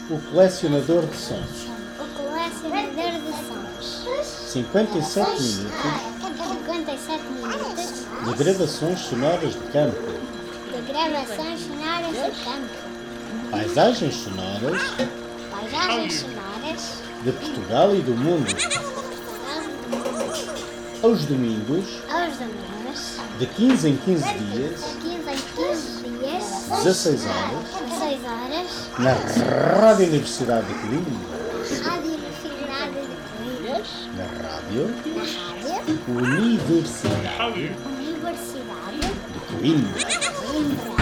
O colecionador de sons. O colecionador de sons. 57 minutos 57 minutos de gravações sonoras de campo. de gravações sonoras de campo. Paisagens sonoras Paisagens sonoras de Portugal e do mundo. Aos domingos, aos domingos, de 15 em 15 dias, de 15 em 15 dias, 16 horas, 16 horas, na Rádio Universidade de Coimbra. Rádio Universidade de Coimbra. Na Rádio Na Rádio Universidade Universidade de Coimbra. de Coimbra.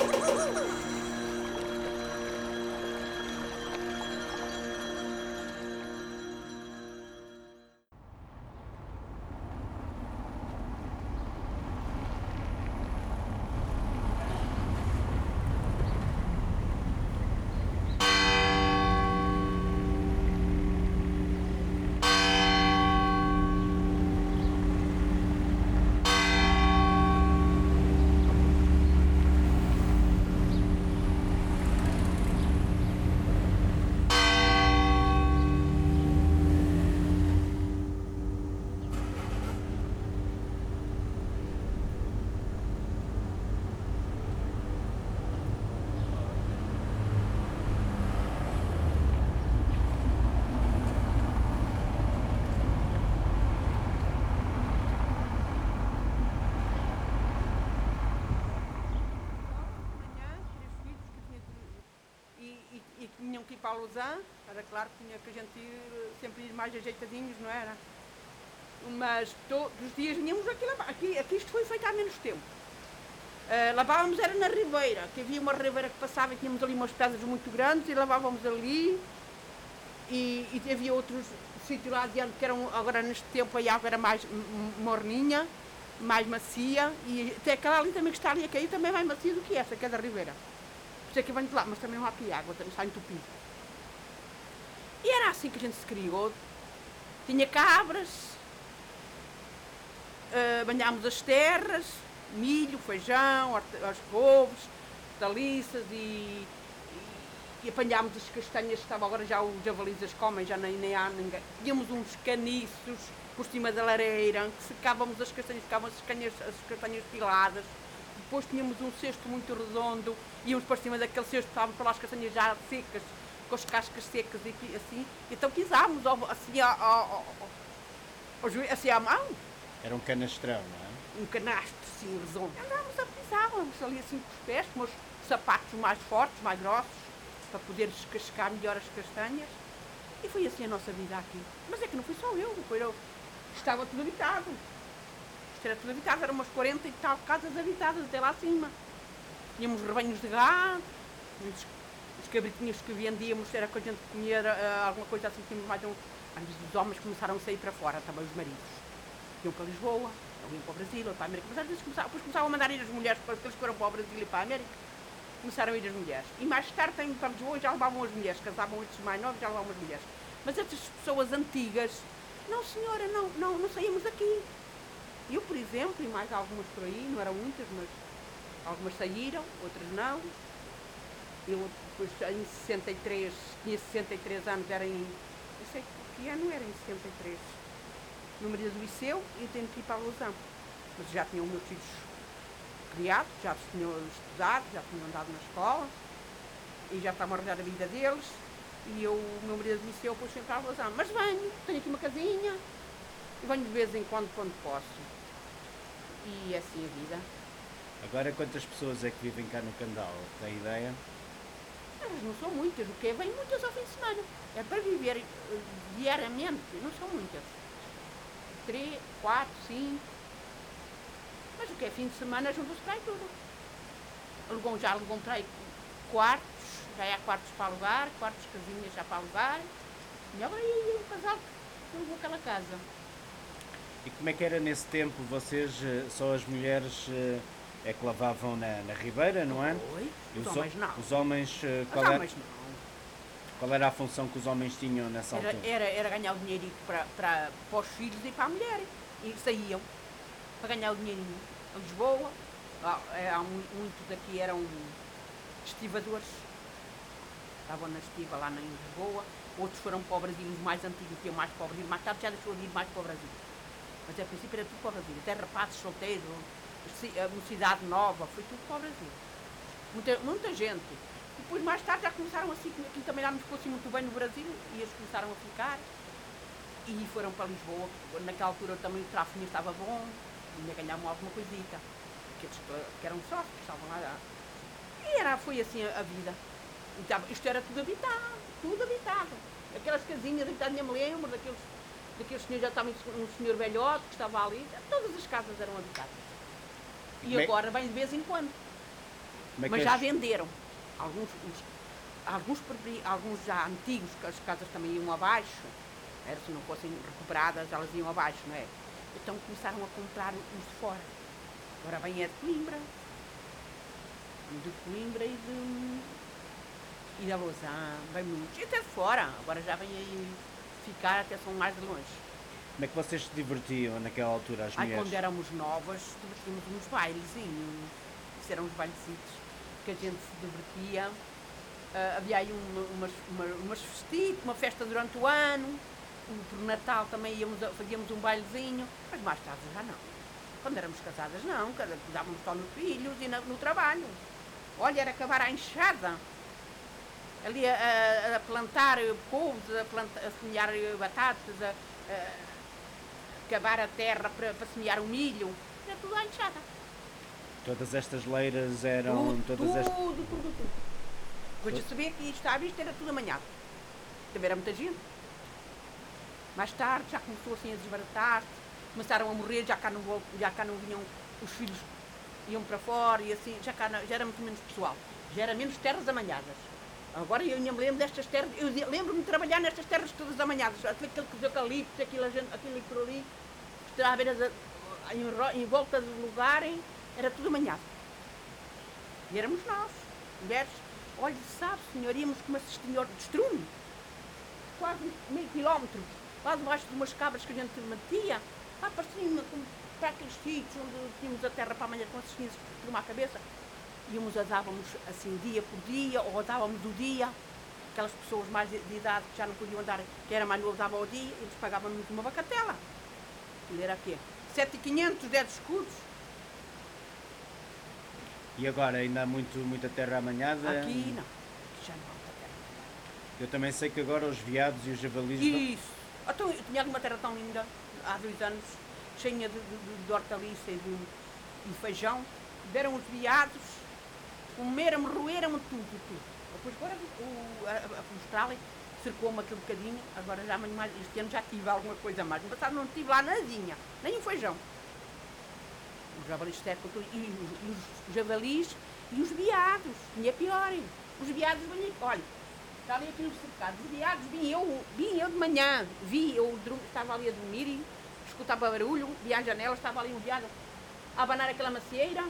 E tinham que ir para a Lausanne, era claro que tinha que a gente ir, sempre ir mais ajeitadinhos, não era? Mas todos os dias vinhamos aqui isto foi feito há menos tempo. Lavávamos era na Ribeira, que havia uma ribeira que passava e tínhamos ali umas pedras muito grandes e lavávamos ali. E havia outros sítios lá adiante que eram, agora neste tempo a água era mais morninha, mais macia, e até aquela ali também que está ali a cair também é mais macia do que essa, que é da Ribeira. Por isso é que venho de lá, mas também não há aqui água, também está entupido. E era assim que a gente se criou. Tinha cabras, banhámos as terras, milho, feijão, as couves, hortaliças e apanhámos as castanhas que estavam agora já os javalis as comem, já nem há ninguém. Tínhamos uns caniços por cima da lareira, que secávamos as castanhas, ficavam as castanhas piladas. Depois tínhamos um cesto muito redondo, íamos para cima daquele cesto, estávamos para lá as castanhas já secas, com as cascas secas e assim. Então pisámos assim à mão. Era um canastrão, não é? Um canastro, assim, redondo. Andávamos ali assim com os pés, com os sapatos mais fortes, mais grossos, para poder descascar melhor as castanhas. E foi assim a nossa vida aqui. Mas é que não fui só eu, estava tudo habitado. Isto era tudo habitado, eram umas 40 e tal casas habitadas até lá acima. Tínhamos rebanhos de gado, os cabritinhos que vendíamos, era que a gente comia alguma coisa assim, tínhamos mais um. Às vezes os homens começaram a sair para fora, também os maridos. Iam para Lisboa, ou iam para o Brasil, ou para a América. Mas às vezes começavam a mandar ir as mulheres, porque eles foram para o Brasil e para a América. Começaram a ir as mulheres. E mais tarde, para Lisboa, já levavam as mulheres, casavam estes mais novos, já levavam as mulheres. Mas estas pessoas antigas, não senhora, não saímos daqui. Eu, por exemplo, e mais algumas por aí, não eram muitas, mas algumas saíram, outras não. Eu depois em 63, tinha 63 anos, era em. Eu sei que ano era em 63. No Maria do Liceu e tenho que ir para a Lausanne. Mas já tinham meus filhos criados, já tinham estudado, já tinham andado na escola e já estavam a arranjar a vida deles. E eu, o meu marido do Liceu, depois sempre para a Lausanne. Mas venho, tenho aqui uma casinha e venho de vez em quando posso. E é assim a vida. Agora, quantas pessoas é que vivem cá no Candal? Tem ideia? Mas não são muitas, o que vêm muitas ao fim de semana. É para viver diariamente, não são muitas. 3, 4, 5. Mas o que é fim de semana juntam-se para aí tudo. Já alugam para aí quartos, já há quartos para alugar, quartos, casinhas já para alugar. E agora ia um casal que alugou aquela casa. E como é que era nesse tempo? Vocês, só as mulheres é que lavavam na Ribeira, não é? Oi? E Os homens não. Os homens, qual era a função que os homens tinham nessa altura? Era ganhar o dinheirinho para os filhos e para a mulher. E saíam para ganhar o dinheirinho. A Lisboa, há muitos daqui eram estivadores. estavam na estiva lá em Lisboa, outros foram para o Brasil, os mais antigos que iam mais para o Brasil, mais tarde já deixou de ir mais para o Brasil. Mas a princípio era tudo para o Brasil, até rapazes solteiros, a mocidade nova, foi tudo para o Brasil. Muita gente. Depois mais tarde já começaram assim, aqui também já não ficou assim muito bem no Brasil, e eles começaram a ficar. E foram para Lisboa, naquela altura também o tráfico estava bom, ainda ganhavam alguma coisita. Que eram sócios que estavam lá. E foi assim a vida. Então, isto era tudo habitado, tudo habitado. Aquelas casinhas habitadas, nem me lembro, daqueles senhores, já estava um senhor velhote que estava ali, todas as casas eram habitadas. E agora vem de vez em quando. Mas já venderam. Alguns já antigos, que as casas também iam abaixo, se não fossem recuperadas, elas iam abaixo, não é? Então começaram a comprar os de fora. Agora vem de Coimbra e da Lausanne, vem muitos. E até de fora, agora já vem aí ficar, até são mais de longe. Como é que vocês se divertiam naquela altura, as mulheres? Quando éramos novas, divertíamos uns bailezinhos. Isso eram uns bailecitos que a gente se divertia. Havia aí uma festa durante o ano. Por Natal também fazíamos um bailezinho, mas mais tarde já não. Quando éramos casadas não, cuidávamos só nos filhos e no trabalho. Olha, era acabar a enxada, ali a plantar couves, a semear batatas, a cavar a terra para semear o milho, era tudo à enxada. Todas estas leiras eram... Tudo. Depois de saber que isto à vista era tudo amanhado. Também era muita gente. Mais tarde já começou assim a desbaratar-se, começaram a morrer, já cá não vinham, os filhos iam para fora e assim, já era muito menos pessoal, já era menos terras amanhadas. Agora eu ainda me lembro destas terras, eu lembro-me de trabalhar nestas terras todas amanhadas, aqueles eucaliptos, aquilo por ali, que estava em volta do lugar, era tudo amanhado. E éramos nós, mulheres, olha, sabe senhor, íamos com uma cestinha de estrume, quase meio quilómetro, lá debaixo de umas cabras que a gente metia, lá para cima, para aqueles sítios onde tínhamos a terra para amanhã com as cestinhas de estrume à cabeça. Íamos, dávamos assim dia por dia, ou dávamos o dia, aquelas pessoas mais de idade que já não podiam andar, que era mais novo, davam o dia, eles pagavam-nos uma bacatela. Aquilo era quê? 7.500, 10 escudos. E agora ainda há muita terra amanhada? Aqui não, aqui já não há muita terra amanhada. Eu também sei que agora os veados e os javalis... Isso. Então, eu tinha uma terra tão linda, há 2 anos, cheia de hortaliça e de feijão. Deram os veados, comeram-me, roeram-me tudo. Depois agora a Austrália cercou-me aquele bocadinho, agora já mais, este ano já tive alguma coisa mais. No passado não tive lá nadinha, nem um feijão. Os javalis cercam tudo, e os javalis e os veados, tinha pior. Os veados, olha, está ali aqui no cercado, os veados, vim eu de manhã, estava ali a dormir e escutava barulho, vi à janela, estava ali um veado a abanar aquela macieira,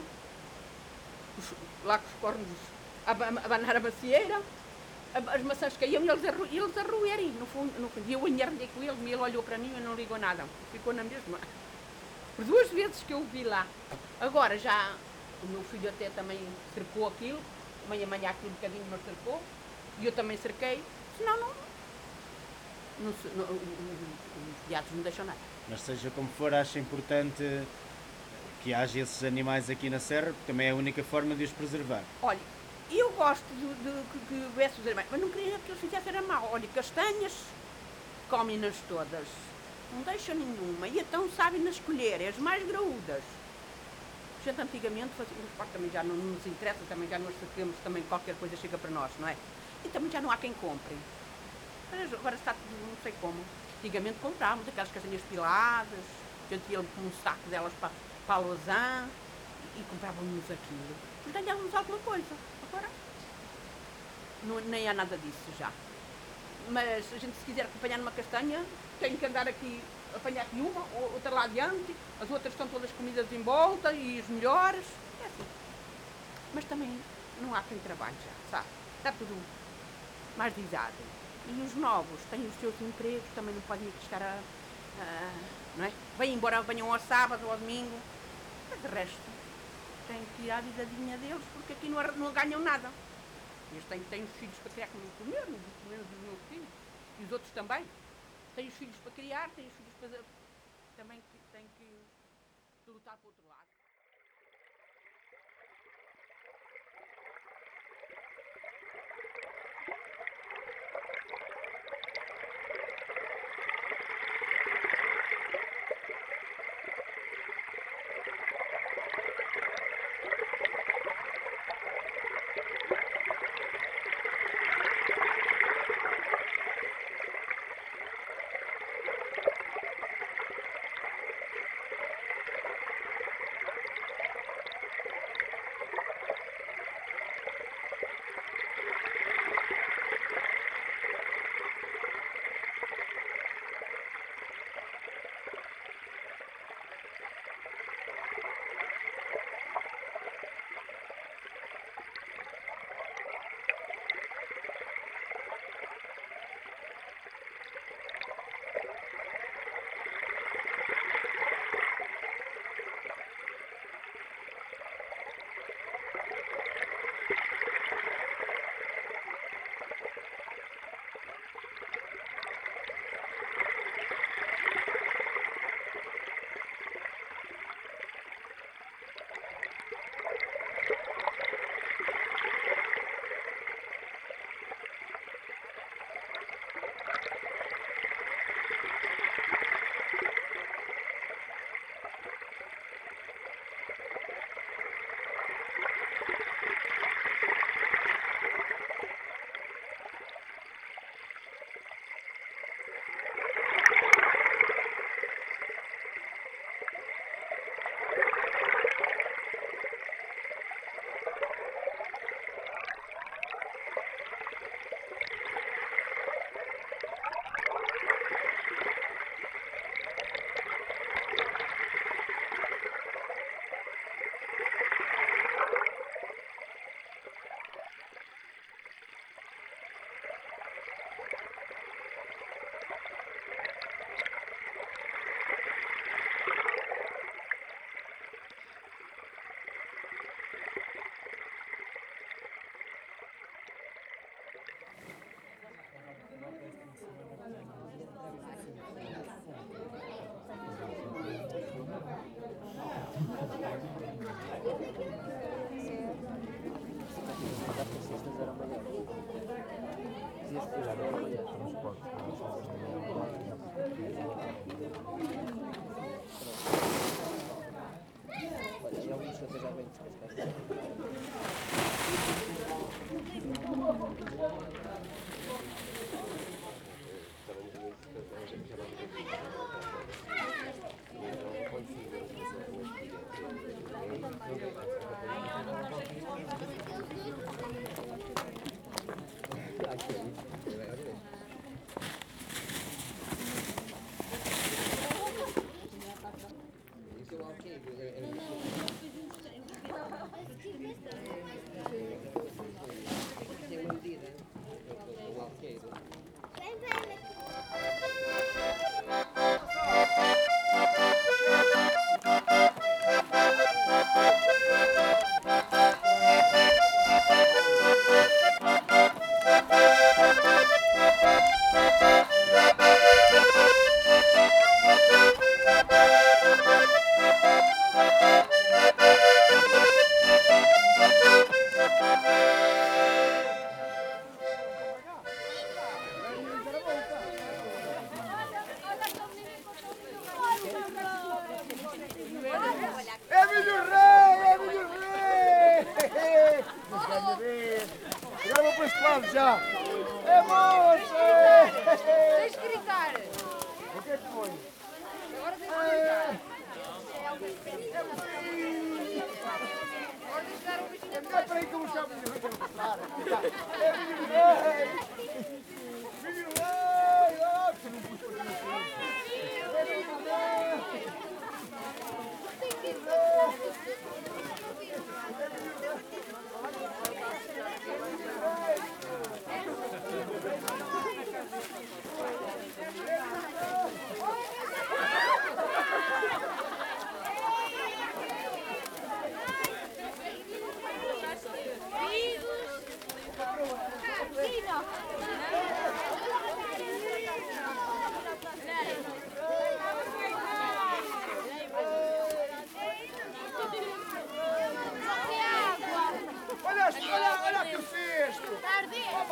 lá com os cornos, a abanar a macieira, as maçãs caíam e eles a roerem, no fundo, e eu enherdei com ele, ele olhou para mim e não ligou nada, ficou na mesma. Por 2 vezes que eu o vi lá. Agora já, o meu filho até também cercou aquilo, amanhã aquilo um bocadinho, mas cercou, e eu também cerquei, senão os veados não deixam nada. Mas seja como for, acho importante que haja esses animais aqui na serra, porque também é a única forma de os preservar. Olha, eu gosto de que houvesse os animais, mas não queria que eles fizessem mal. Olha, castanhas, comem-nas todas, não deixam nenhuma, e então sabem-nas escolher, as mais graúdas. A gente antigamente fazia, também já não nos interessa, também já nós sabemos, também qualquer coisa chega para nós, não é? E também já não há quem compre. Mas agora está tudo, não sei como. Antigamente comprávamos aquelas castanhas piladas, a gente ia com um saco delas para a Lausanne e comprávamos aquilo. E ganhávamos alguma coisa. Agora nem há nada disso já. Mas a gente, se quiser acompanhar numa castanha, tem que andar aqui, apanhar aqui uma, outra lá adiante, as outras estão todas comidas em volta e as melhores. É assim. Mas também não há quem trabalhe já, sabe? Está tudo mais de idade. E os novos têm os seus empregos, também não podem aqui estar não é? Vêm embora, venham ao sábado ou ao domingo. Mas de resto, têm que ir à vidadinha deles, porque aqui não ganham nada. Eu tenho os filhos para criar como pelo menos os meus filhos. E os outros também. Tenho os filhos para criar, tenho os filhos para... Também tenho que lutar para o outro lado.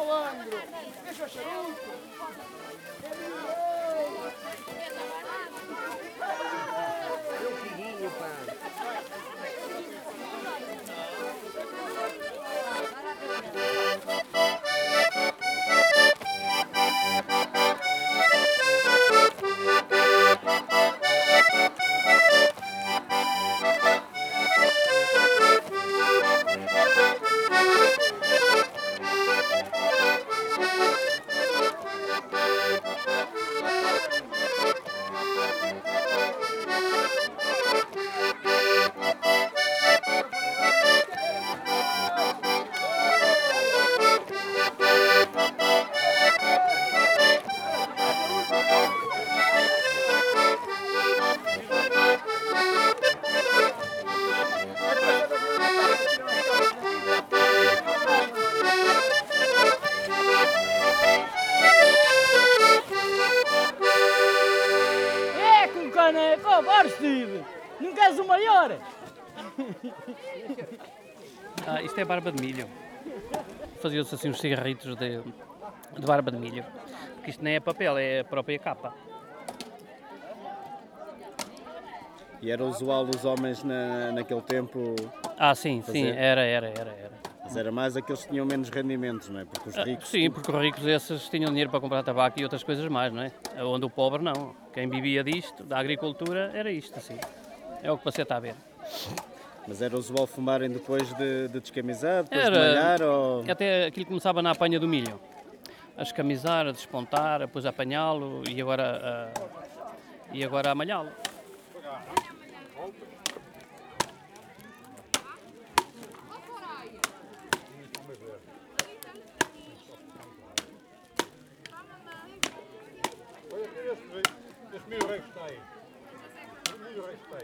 malandro! Deixa o charuto! Meu filhinho, pá. É com caneco, bora Steve! Não queres o maior? Isto é barba de milho. Faziam-se assim uns cigarritos de barba de milho. Porque isto nem é papel, é a própria capa. E era usual os homens naquele tempo, Sim, fazer? sim, era. mas era mais aqueles que tinham menos rendimentos, não é? Porque os ricos... Sim, porque os ricos esses tinham dinheiro para comprar tabaco e outras coisas mais, não é? Onde o pobre não. Quem vivia disto, da agricultura, era isto, assim. É o que você está a ver. Mas era usual fumarem depois de descamisar, depois de malhar, ou... Até aquilo começava na apanha do milho. A escamizar, a despontar, depois a apanhá-lo e agora a malhá-lo. Esse milho rei está aí. O milho rei está aí.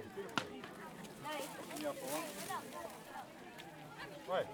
Vai.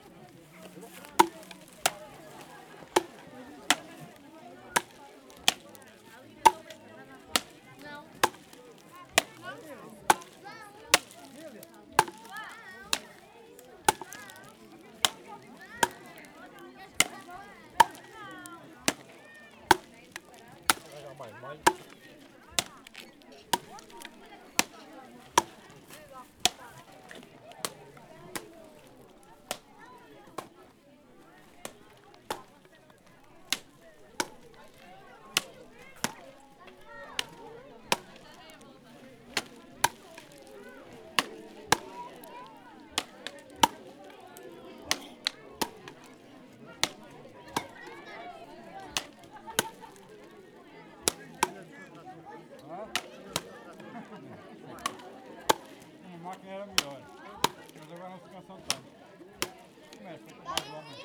A máquina era melhor, mas agora não se cansam tanto. Começa com mais homens.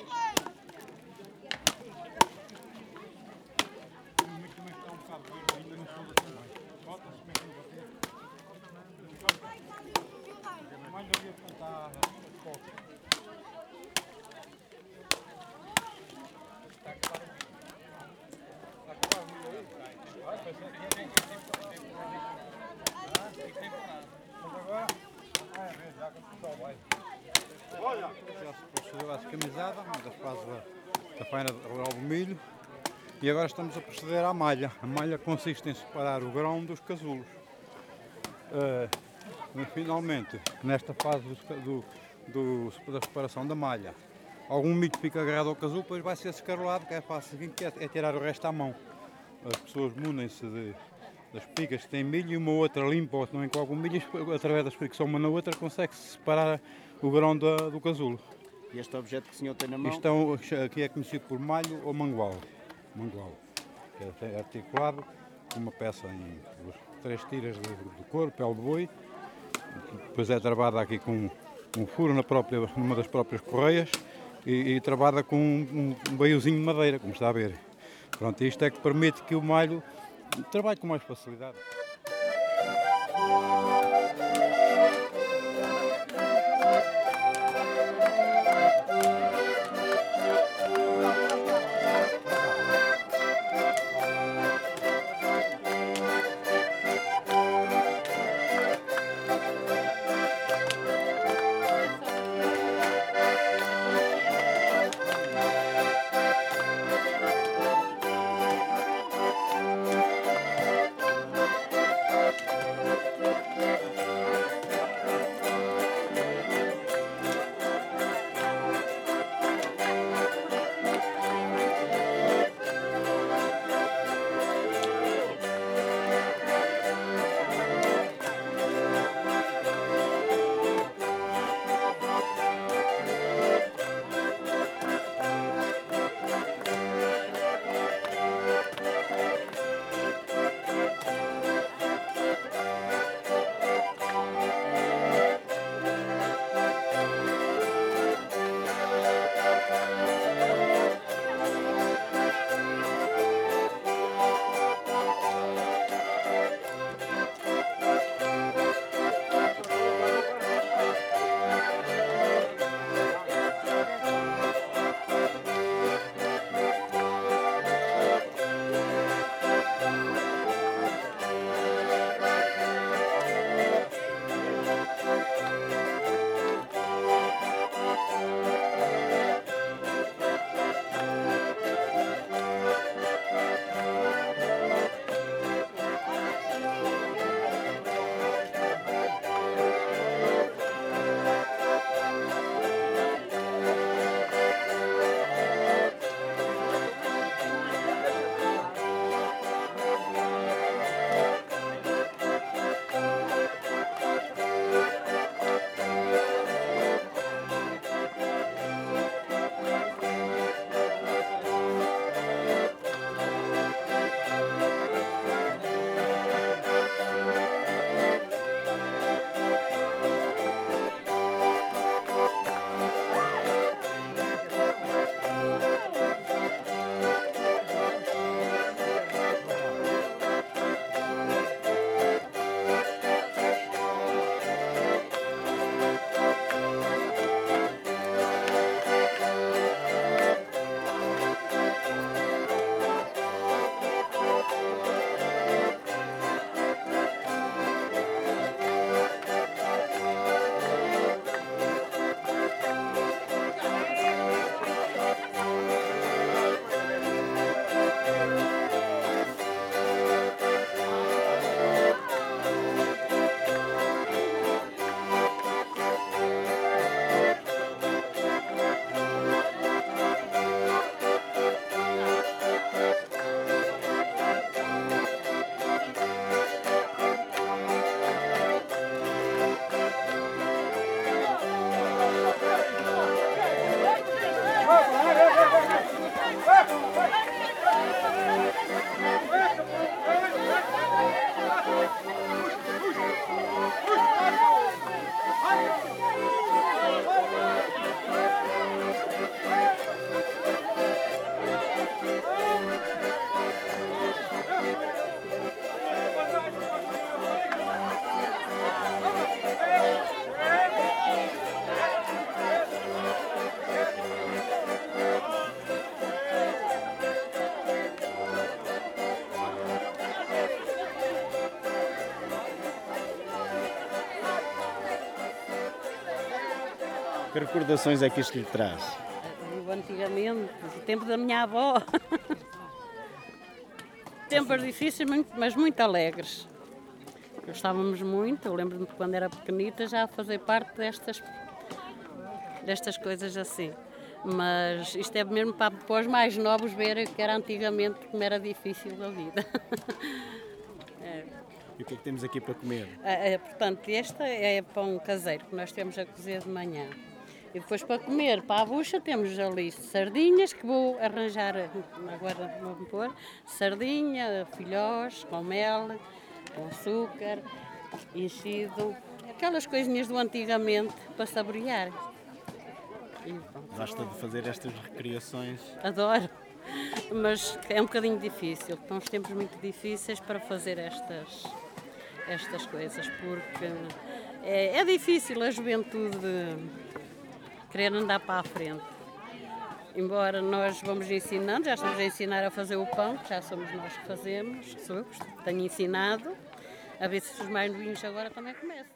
O milho também está um bocado verde, ainda não sou assim mais. Bota-se mesmo no bater. A malha havia de cantar pouco. Está a acabar o milho aí? Vai, pensei que tem que mas agora, já que o pessoal vai. Olha! Já se procedeu à descamisada, da fase da faina rural do milho. E agora estamos a proceder à malha. A malha consiste em separar o grão dos casulos. Finalmente, nesta fase da separação da malha, algum milho fica agarrado ao casulo, depois vai ser escarolado, que é a fase seguinte, que é tirar o resto à mão. As pessoas munem-se das espigas que têm milho e uma outra limpa ou também com algum milho, através da fricção uma na outra consegue-se separar o grão do casulo. E este objeto que o senhor tem na mão? Isto aqui é conhecido por malho ou mangual. Mangual, que é articulado com uma peça em 3 tiras de couro, pele de boi, depois é travada aqui com um furo numa das próprias correias e travada com um veiozinho de madeira, como está a ver. Pronto, isto é que permite que o malho trabalhe com mais facilidade. Que recordações é que isto lhe traz? Antigamente, o tempo da minha avó. Tempos difíceis, mas muito alegres. Gostávamos muito, eu lembro-me de quando era pequenita já a fazer parte destas coisas assim. Mas isto é mesmo para os mais novos verem que era antigamente, como era difícil a vida. E o que é que temos aqui para comer? Portanto, este é pão caseiro que nós temos a cozer de manhã. E depois para comer, para a bucha, temos ali sardinhas, que vou arranjar, agora vou pôr, sardinha, filhós, com mel, com açúcar, enchido, aquelas coisinhas do antigamente para saborear. Gosta de fazer estas recriações? Adoro, mas é um bocadinho difícil, estão uns tempos muito difíceis para fazer estas coisas, porque é difícil a juventude querer andar para a frente. Embora nós vamos ensinando, já estamos a ensinar a fazer o pão, que já somos nós que fazemos, sou eu que tenho ensinado, a ver se os mais novinhos agora também começam.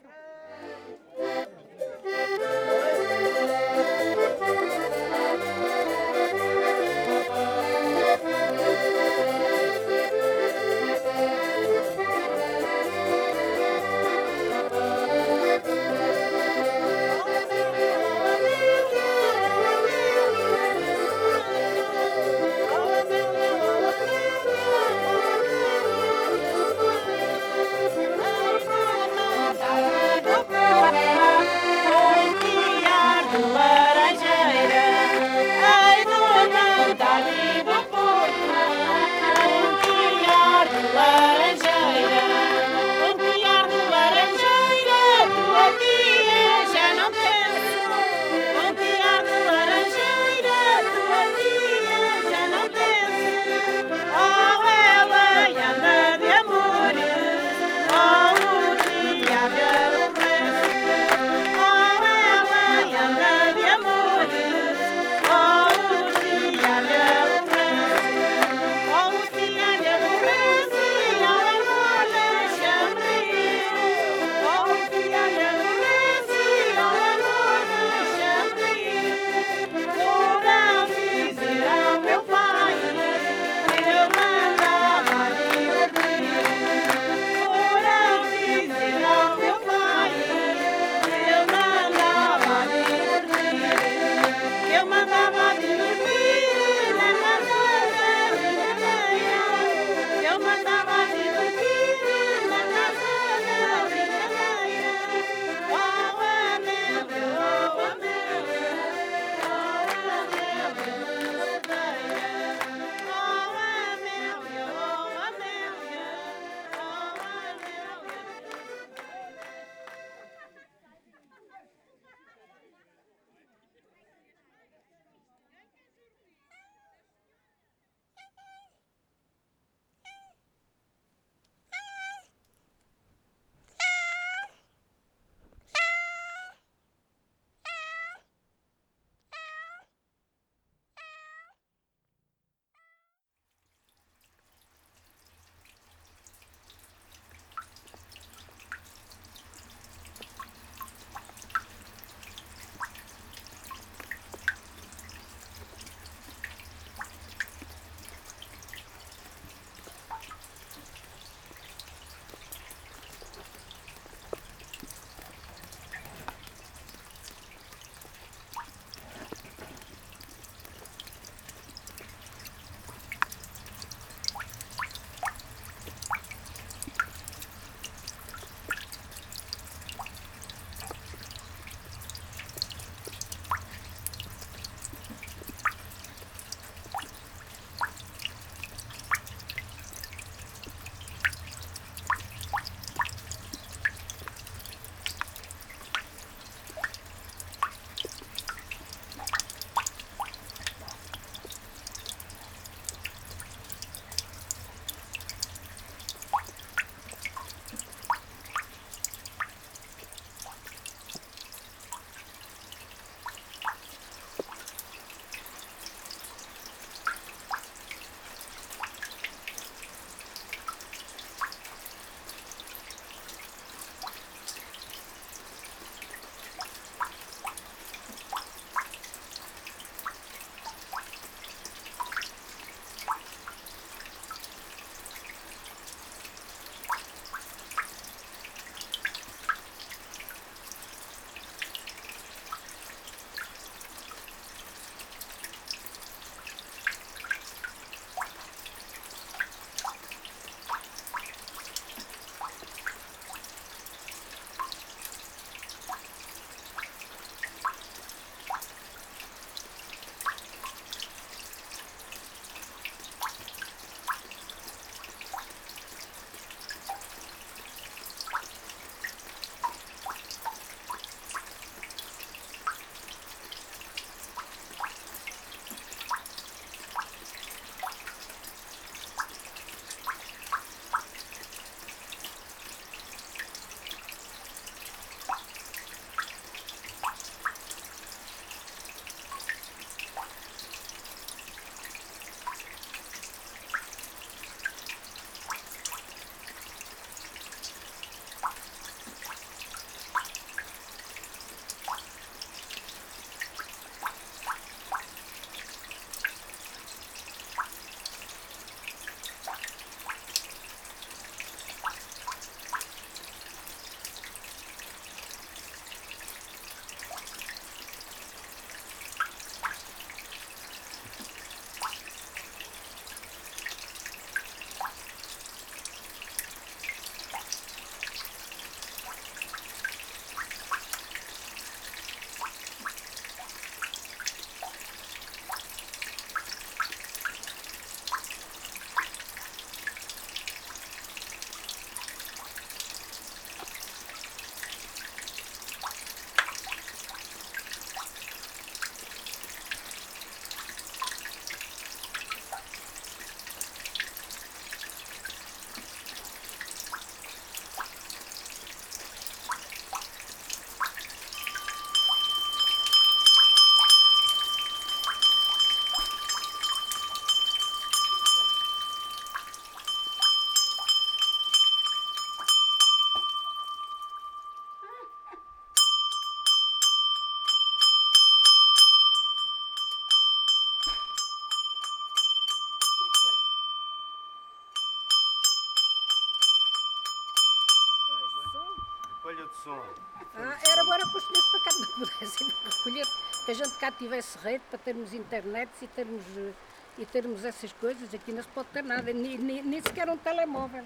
folha de som. Era agora que os senhores para cá não pudessem recolher, que a gente cá tivesse rede para termos internet e termos essas coisas. Aqui não se pode ter nada, nem sequer um telemóvel.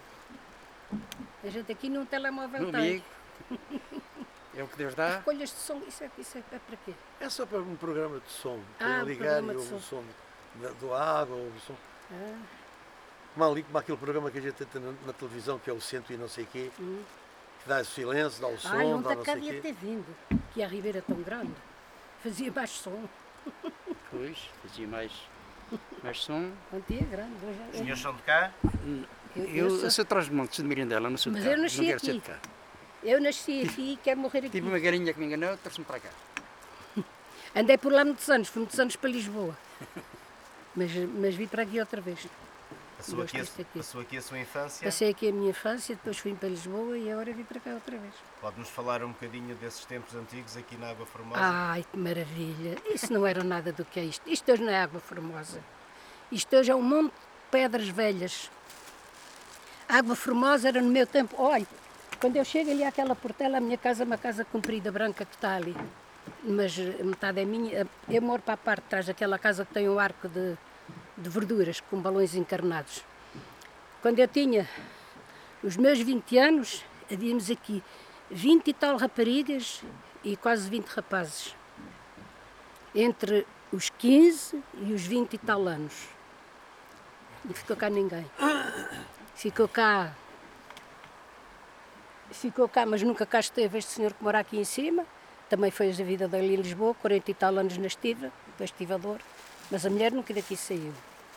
A gente aqui num telemóvel Meu tem. amigo, é o que Deus dá. Folhas de som, isso é para quê? É só para um programa de som. Ah, Para um ligar e programa de ouve o som. som do água, ouve o som. Como ali, como aquele programa que a gente tem na televisão, que é o Centro e não sei o quê, que dá o silêncio, dá o som, Ai, dá ontem não cá sei o devia quê. ter vindo, que a Ribeira é tão grande, fazia mais som. Pois, fazia mais som. Ontem é grande. Os Hoje senhores são de cá? Eu sou Trás-os-Montes, de Mirandela, não sou de Mas cá. eu nasci não quero ser aqui. de cá. Eu nasci aqui e quero morrer aqui. Tive uma galinha que me enganou, trouxe-me para cá. Andei por lá muitos anos, fui muitos anos para Lisboa. Mas vim para aqui outra vez. Passou aqui a sua infância? Passei aqui a minha infância, depois fui para Lisboa e agora vim para cá outra vez. Pode-nos falar um bocadinho desses tempos antigos aqui na Água Formosa? Ai, que maravilha! Isso não era nada do que é isto. Isto hoje não é Água Formosa. Isto hoje é um monte de pedras velhas. A Água Formosa era no meu tempo. Olha, quando eu chego ali àquela portela, a minha casa é uma casa comprida, branca, que está ali. Mas metade é minha. Eu moro para a parte de trás daquela casa que tem um arco de verduras com balões encarnados. Quando eu tinha os meus 20 anos, havíamos aqui 20 e tal raparigas e quase 20 rapazes. Entre os 15 e os 20 e tal anos. Não ficou cá ninguém. Ficou cá, mas nunca cá esteve este senhor que mora aqui em cima. Também fez a vida dele em Lisboa, 40 e tal anos na Estiva, depois estive a dor. Mas a mulher nunca daqui saiu.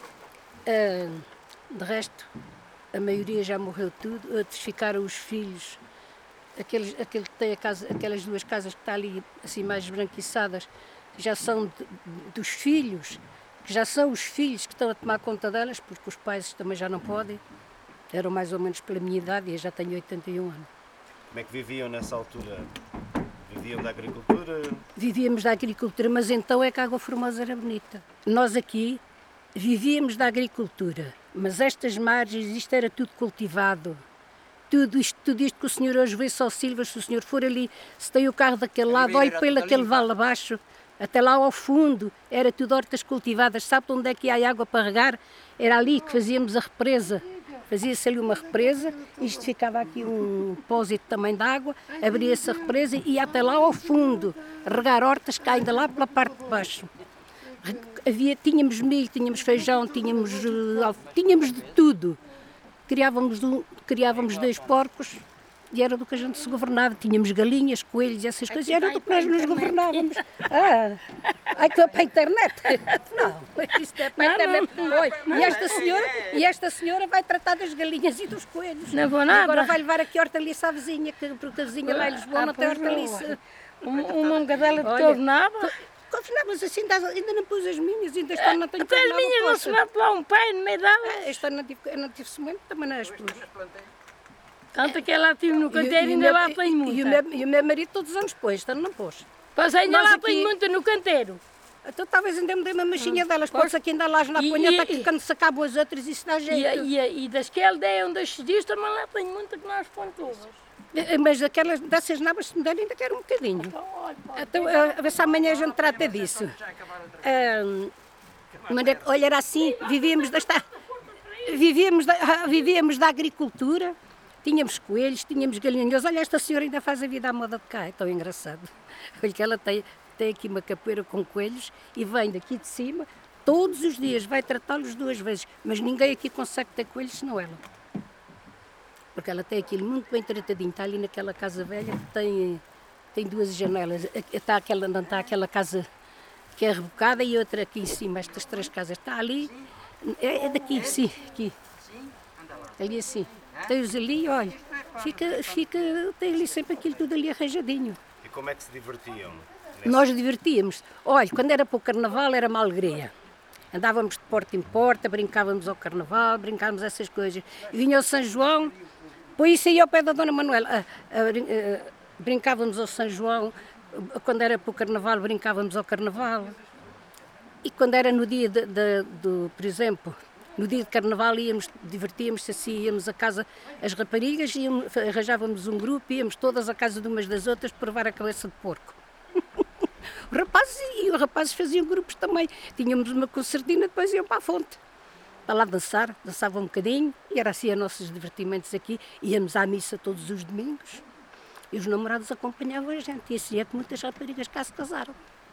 De resto, a maioria já morreu tudo, outros ficaram os filhos. Aquele que tem a casa, aquelas duas casas que está ali, assim mais esbranquiçadas, já são dos filhos, que já são os filhos que estão a tomar conta delas, porque os pais também já não podem. Eram mais ou menos pela minha idade e eu já tenho 81 anos. Como é que viviam nessa altura? Viviam da agricultura? Vivíamos da agricultura, mas então é que a Água Formosa era bonita. Nós aqui vivíamos da agricultura, mas estas margens, isto era tudo cultivado. Tudo isto que o senhor hoje vê só Silvas, se o senhor for ali, se tem o carro daquele lado, olhe para aquele vale abaixo, até lá ao fundo, era tudo hortas cultivadas. Sabe onde é que há água para regar? Era ali que fazíamos a represa. Fazia-se ali uma represa, isto ficava aqui um depósito também de água, abria-se a represa e ia até lá ao fundo, regar hortas que ainda lá pela parte de baixo. Tínhamos milho, tínhamos feijão, tínhamos de tudo. Criávamos 2 porcos e era do que a gente se governava. Tínhamos galinhas, coelhos e essas coisas, e era do que nós nos governávamos. Ai, que é para a internet? Não, isso é para a internet não foi. E esta senhora vai tratar das galinhas e dos coelhos. Não vou nada. E agora vai levar aqui hortaliça à vizinha, porque a vizinha lá em Lisboa não tem hortaliça. Uma cadela de todo nada. Mas assim ainda não pus as minhas, ainda este ano não tenho Até as minhas não se mete lá um pé no meio delas. Este ano não tive semente, também não as pus. Tanto que ela tive no canteiro e ainda lá tem muita. E o meu marido todos os anos pôs, este ano não pôs. Pois ainda lá tem muita no canteiro. Então talvez ainda me dê uma machinha delas, pode-se aqui ainda lá na ponheta, que quando se acabam as outras isso dá jeito. E das que ele deu destes dias também lá tem muita que nós põe todas. Mas dessas nabas, se me derem, ainda quero um bocadinho. Então, a ver se amanhã a gente trata disso. Olha, era assim, vivíamos da agricultura, tínhamos coelhos, tínhamos galinhas. Olha, esta senhora ainda faz a vida à moda de cá, é tão engraçado. Olha que ela tem aqui uma capoeira com coelhos e vem daqui de cima, todos os dias, vai tratá-los 2 vezes, mas ninguém aqui consegue ter coelhos senão ela. Porque ela tem aquilo muito bem tratadinho, está ali naquela casa velha que tem 2 janelas, está aquela casa que é rebocada e outra aqui em cima, estas 3 casas, está ali, é daqui, sim, aqui, ali assim, tem-os ali, olha, tem ali sempre aquilo tudo ali arranjadinho. E como é que se divertiam? Nós divertíamos, olha, quando era para o carnaval era uma alegria. Andávamos de porta em porta, brincávamos ao carnaval, brincávamos essas coisas. E vinha o São João, por isso aí ao pé da Dona Manuela, brincávamos ao São João, quando era para o carnaval, brincávamos ao carnaval. E quando era no dia por exemplo, No dia de carnaval divertíamos-se assim, íamos a casa, as raparigas, arranjávamos um grupo, íamos todas à casa de umas das outras provar a cabeça de porco. Os rapazes faziam grupos também. Tínhamos uma concertina, depois iam para a fonte. Para lá dançavam um bocadinho, e era assim os nossos divertimentos aqui. Íamos à missa todos os domingos, e os namorados acompanhavam a gente. E assim é que muitas raparigas cá se casaram.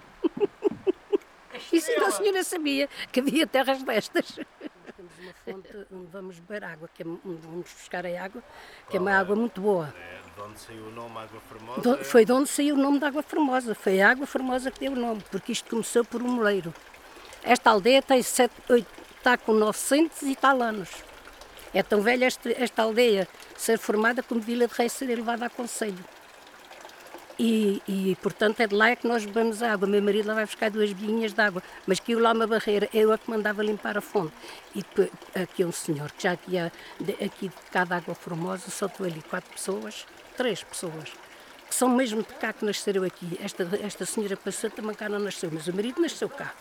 Isso então a senhora sabia que havia terras destas. Temos uma fonte onde vamos beber água, onde vamos buscar a água, que é uma água muito boa. De onde saiu o nome Água Formosa? Foi de onde saiu o nome da Água Formosa. Foi a Água Formosa que deu o nome, porque isto começou por um moleiro. Esta aldeia tem está com 900 e tal anos. É tão velha esta aldeia ser formada como Vila de Reis ser elevada a concelho. E, portanto, é de lá que nós bebemos a água. Meu marido lá vai buscar 2 bilhinhas de água, mas caiu lá uma barreira, eu a que mandava limpar a fonte. E depois, aqui é um senhor, que já aqui de cada Água Formosa, só estou ali 3 pessoas, que são mesmo de cá que nasceram aqui. Esta senhora passou também cá não nasceu, mas o marido nasceu cá.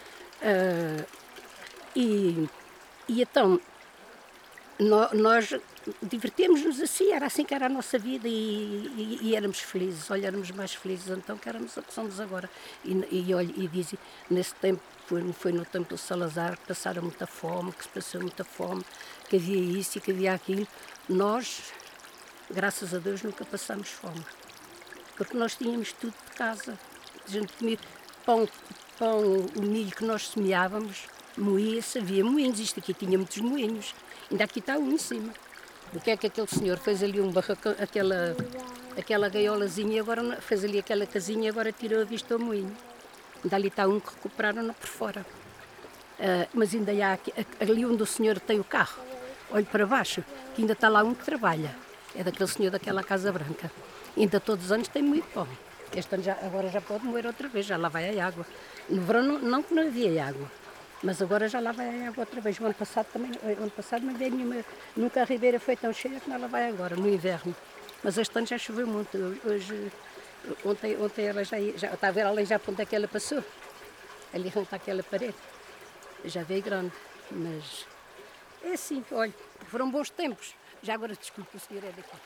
E então, nós divertíamos-nos assim, era assim que era a nossa vida e éramos felizes, olha, éramos mais felizes então que éramos o que somos agora. E dizem, nesse tempo, foi no tempo do Salazar, que passaram muita fome, que se passou muita fome, que havia isso e que havia aquilo. Nós, graças a Deus, nunca passámos fome, porque nós tínhamos tudo de casa. A gente comia pão, o milho que nós semeávamos, moía-se, havia moinhos, isto aqui tinha muitos moinhos, ainda aqui está um em cima. O que é que aquele senhor fez ali um barracão, aquela gaiolazinha, e agora fez ali aquela casinha e agora tirou a vista ao moinho. Ainda ali está um que recuperaram por fora. Mas ainda há aqui, ali onde o senhor tem o carro, olho para baixo, que ainda está lá um que trabalha. É daquele senhor daquela Casa Branca. Ainda todos os anos tem muito pão. Este ano agora já pode moer outra vez, já lá vai a água. No verão não que não havia água. Mas agora já lá vai a água outra vez. O ano passado não veio nenhuma, nunca a ribeira foi tão cheia que não lá vai agora, no inverno. Mas este ano já choveu muito. Ontem ela já está a ver ali já para onde é que ela passou. Ali junto àquela parede. Já veio grande. Mas é assim, olha, foram bons tempos. Já agora desculpe, o senhor é daqui.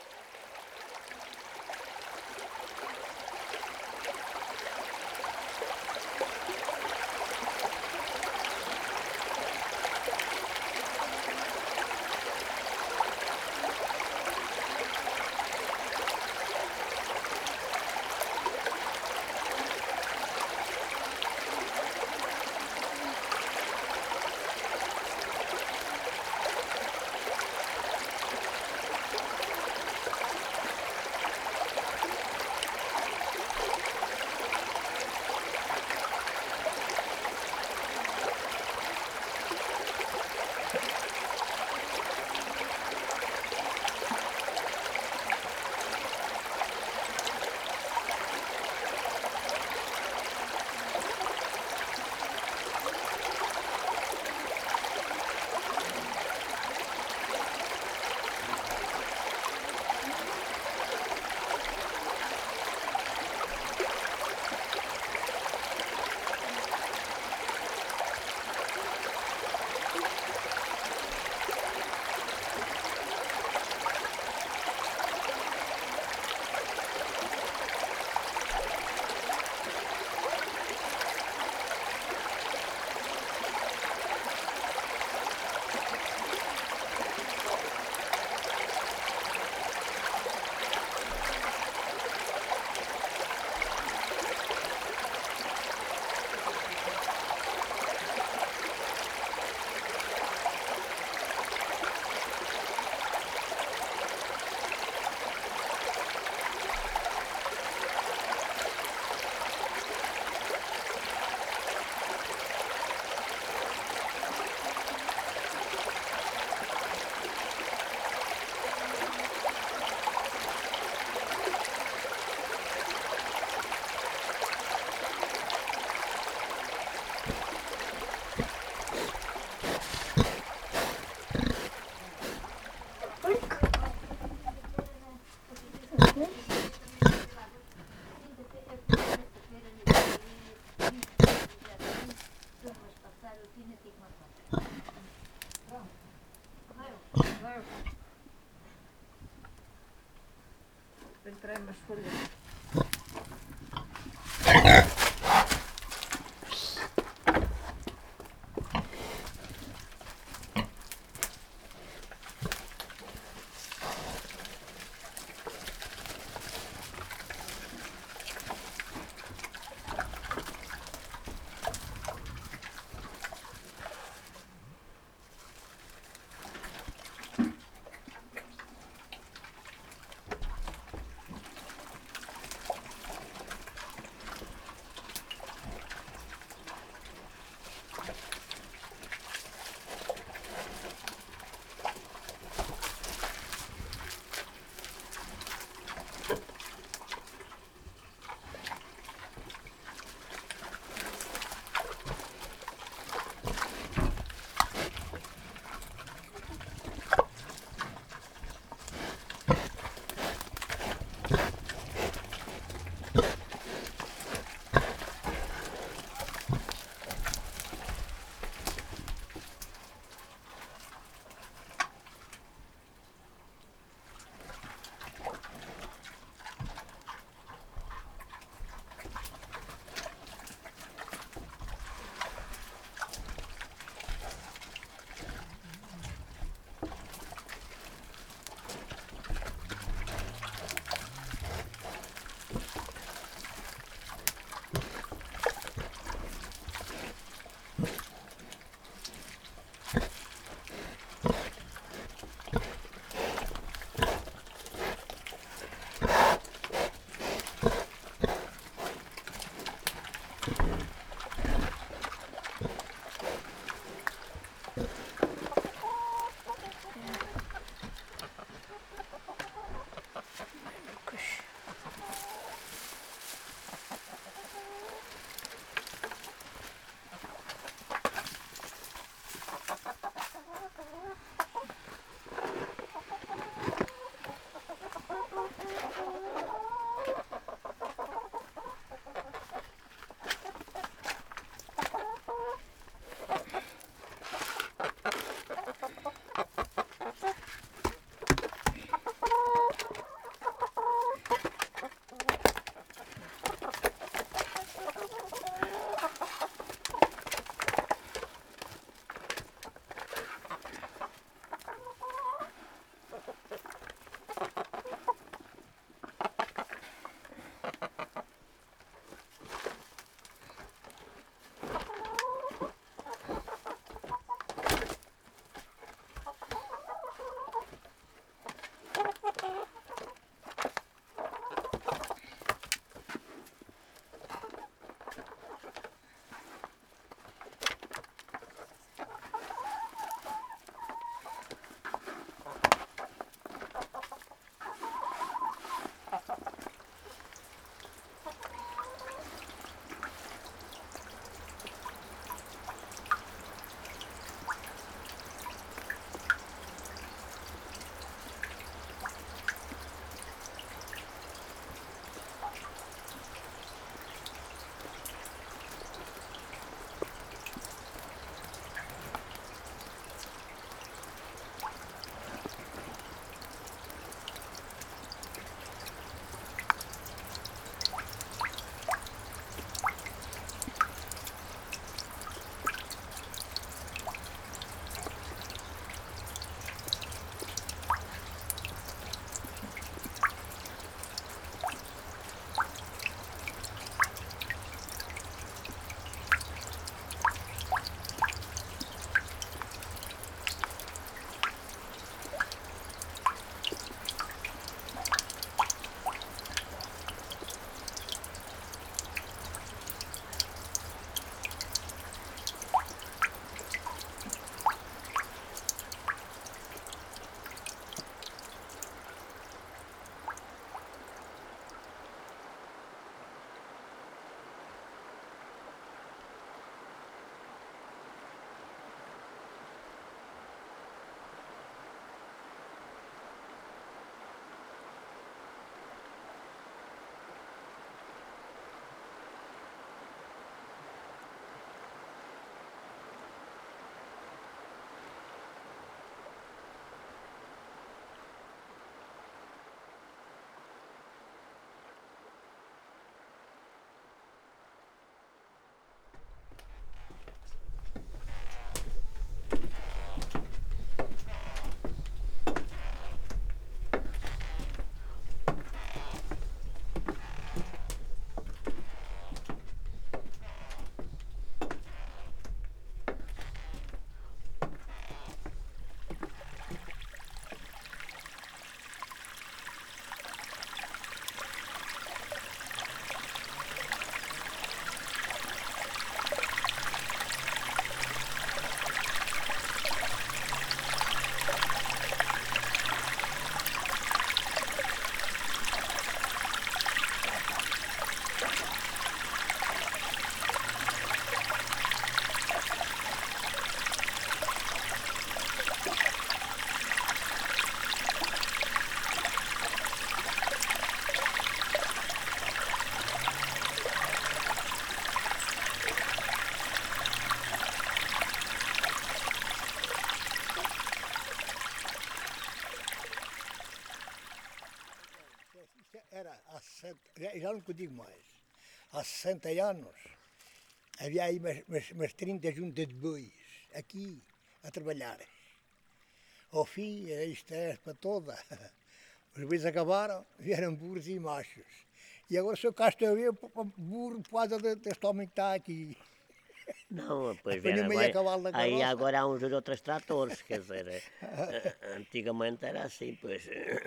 já não digo mais. Há 60 anos havia aí umas 30 juntas de bois aqui a trabalhar. Ao fim, isto é para toda. Os bois acabaram, vieram burros e machos. E agora só cá estou eu, burro, por causa deste homem que está aqui. Não, pois Apanhei vieram, meio a cavalo da aí carroça. agora há uns outros tratores, quer dizer, antigamente era assim, pois,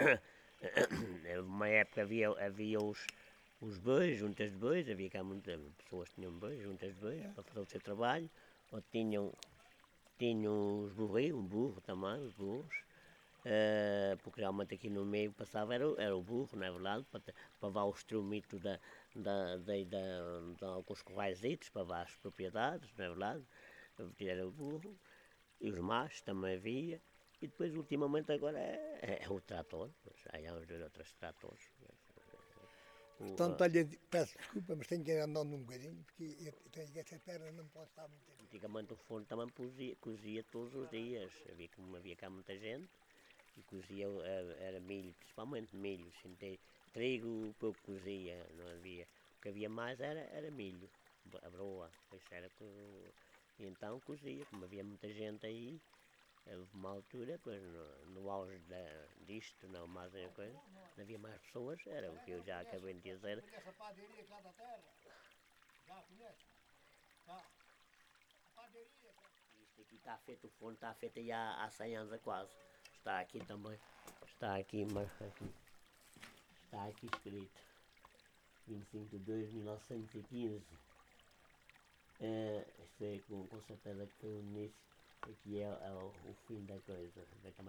numa época havia os bois, juntas de bois, havia cá muitas pessoas que tinham bois, juntas de bois, para fazer o seu trabalho, ou tinham os burros, um burro também, os burros, porque realmente aqui no meio passava era o burro, não é verdade, para levar o estrumito de alguns corraizitos, para levar as propriedades, não é verdade, era o burro, e os machos também havia, e depois ultimamente agora é o trator, aí há uns dois outros tratores. Portanto, olha, peço desculpa, mas tenho que ir andando um bocadinho, porque eu tenho essa perna, não posso estar muito tempo. Antigamente o forno também cozia todos os dias, como havia cá muita gente, e cozia, era milho, principalmente milho, trigo pouco cozia, não havia, o que havia mais era milho, a broa, isso era, e então cozia, como havia muita gente aí, houve uma altura, pois no auge disto, não mais uma coisa, não havia mais pessoas, era o que eu já acabei de dizer. Conhece a padaria cá da terra? Já conhece? Tá. A padaria. Isto aqui está feito, o forno está feito aí há 100 anos quase. Está aqui também, está aqui, mas aqui, está aqui escrito, 25 de 2 de 1915. Isto é com certeza que foi o início. Aqui é o fim da coisa. Também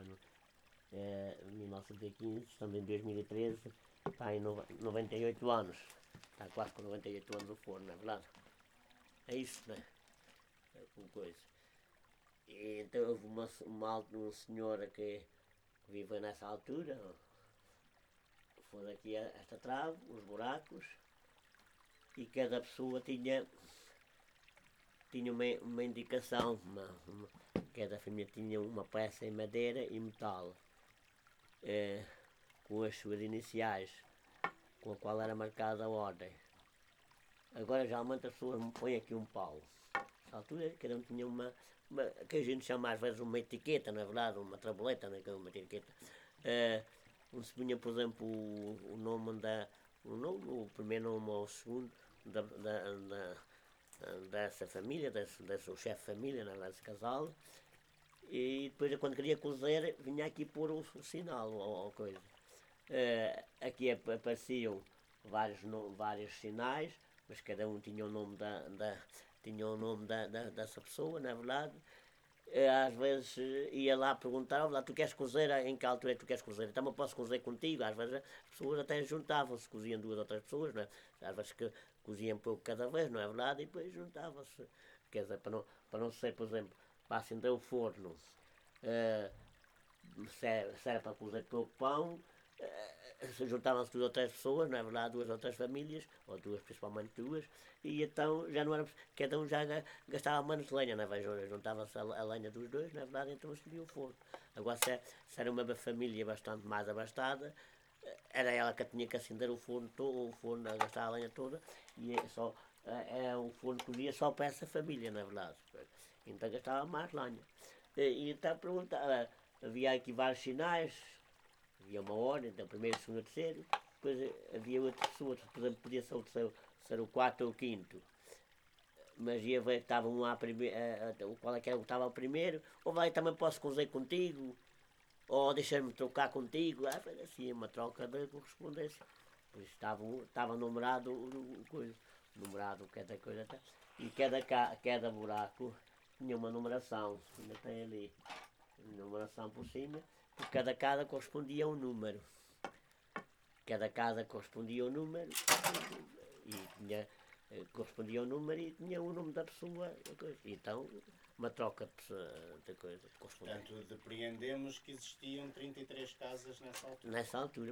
1915, estamos em 2013, está em 98 anos. Está quase com 98 anos o forno, não é verdade? É isso, não é? Com coisa. E então houve uma senhora que viveu nessa altura, foi aqui esta trave, os buracos, e cada pessoa tinha uma indicação, cada família tinha uma peça em madeira e metal, com as suas iniciais, com a qual era marcada a ordem. Agora geralmente as pessoas me põem aqui um pau. Nessa altura cada um tinha uma que a gente chama às vezes uma etiqueta, não é verdade? Uma tableta, não é? Uma etiqueta. Onde se punha, por exemplo, o nome o primeiro nome ou o segundo dessa família, desse o chefe de família, desse casal, e depois quando queria cozer vinha aqui pôr o sinal ou coisa. Aqui apareciam vários sinais, mas cada um tinha o nome dessa pessoa, não é verdade? Às vezes ia lá perguntar, lá, tu queres cozer, em que altura é que tu queres cozer? Então eu posso cozer contigo. Às vezes as pessoas até juntavam-se, coziam duas ou três pessoas, não é? Às vezes que coziam pouco cada vez, não é verdade? E depois juntavam-se, quer dizer, para não ser, por exemplo, para acender o forno, se era para cozer pouco pão, juntavam-se duas ou três pessoas, não é verdade? Duas ou três famílias, ou duas, principalmente duas, e então já não era, cada um já gastava menos lenha, não é? Juntava-se a lenha dos dois, não é verdade? Então escolhia o forno. Agora, se era uma família bastante mais abastada, era ela que tinha que acender o forno todo, o forno a gastar a lenha toda, e o forno cozia só para essa família, não é verdade? Então gastava mais lenha. E então perguntava, havia aqui vários sinais. Havia uma ordem, então primeiro, segundo, terceiro, depois havia outras pessoas, por exemplo, podia ser o quarto ou o quinto, mas ia ver que estava um lá primeiro, qual é que era o que estava primeiro, ou vai, também posso cozer contigo, ou deixar-me trocar contigo, foi assim, uma troca de correspondência, pois estava numerado cada coisa, e cada buraco tinha uma numeração, ainda tem ali, numeração por cima. Porque cada casa correspondia a um número. Cada casa correspondia a um número correspondia ao número e tinha o nome da pessoa. Então, uma troca de coisas. Portanto, depreendemos que existiam 33 casas nessa altura. Nessa altura,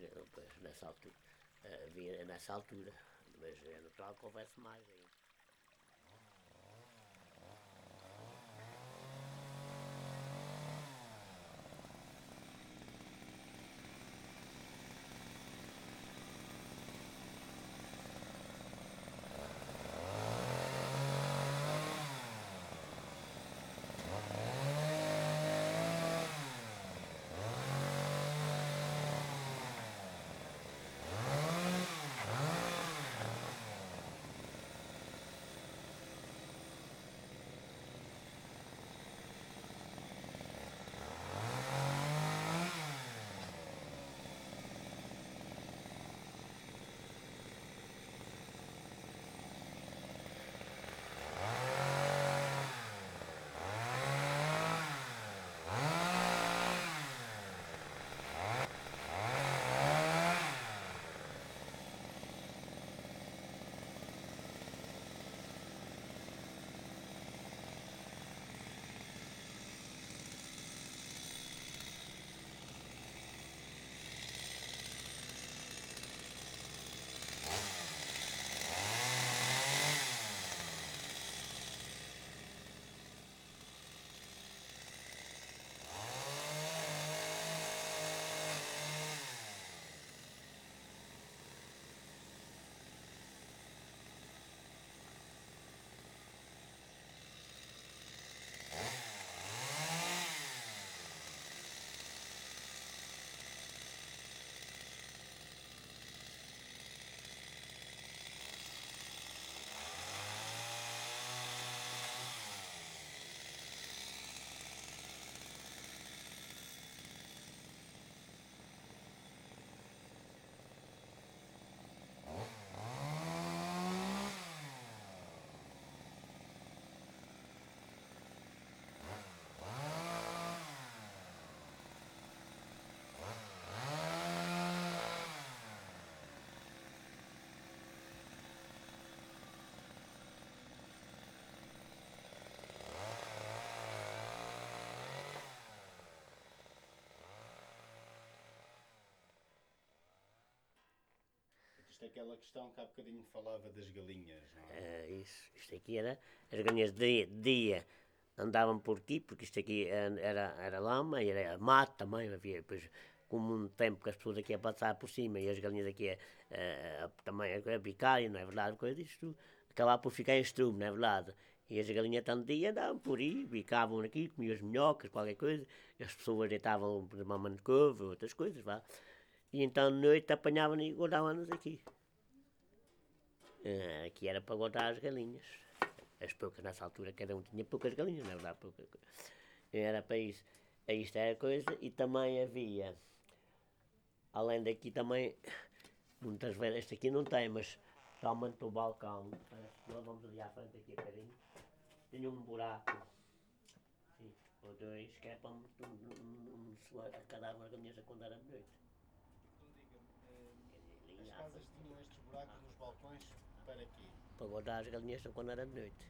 havia nessa altura. Mas é natural que houvesse mais ainda. Isto é aquela questão que há bocadinho falava das galinhas, não é? Isto aqui era, as galinhas de dia andavam por aqui, porque isto aqui era lama, e era mato também, havia depois, como um tempo que as pessoas aqui a passar por cima e as galinhas aqui também a bicarem, não é verdade, coisa disto, acabava por ficar em estrume, não é verdade? E as galinhas tanto dia andavam por aí, bicavam aqui, comiam as minhocas, qualquer coisa, as pessoas deitavam por uma mancova, outras coisas, vá. E então de noite apanhavam e guardavam-nos aqui. Aqui era para guardar as galinhas. As poucas, nessa altura, cada um tinha poucas galinhas, não é verdade? Era para isso. Isto era coisa, e também havia, além daqui também, muitas vezes, este aqui não tem, mas somente o balcão, nós vamos ali à frente aqui a bocadinho, tinha um buraco, sim, ou dois, que é para não suar a cada uma galinhas a quando era de noite. As casas tinham estes buracos nos balcões para quê? Para guardar as galinhas quando era de noite.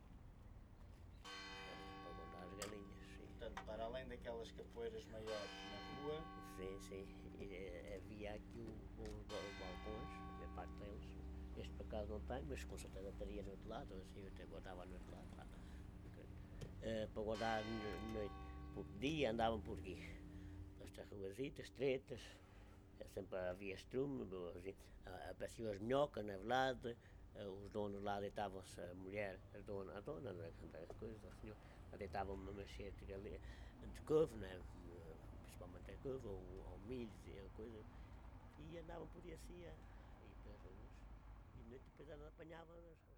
Para guardar as galinhas, sim. Portanto, para além daquelas capoeiras maiores na rua... Sim. Havia aqui os balcões, a parte deles. Este por acaso não tem, mas com certeza estaria no outro lado, assim, eu até guardava no outro lado. Para guardar de noite. Por dia andavam por aqui. Estas ruazitas estreitas. Sempre havia estrume, apareciam as minhocas, na verdade, os donos lá deitavam-se, a mulher, a dona, as coisas, o senhor, deitavam uma machete de couve, né? Principalmente a couve, ou milho, coisa, e andavam por aí assim, pelas ruas, e depois apanhavam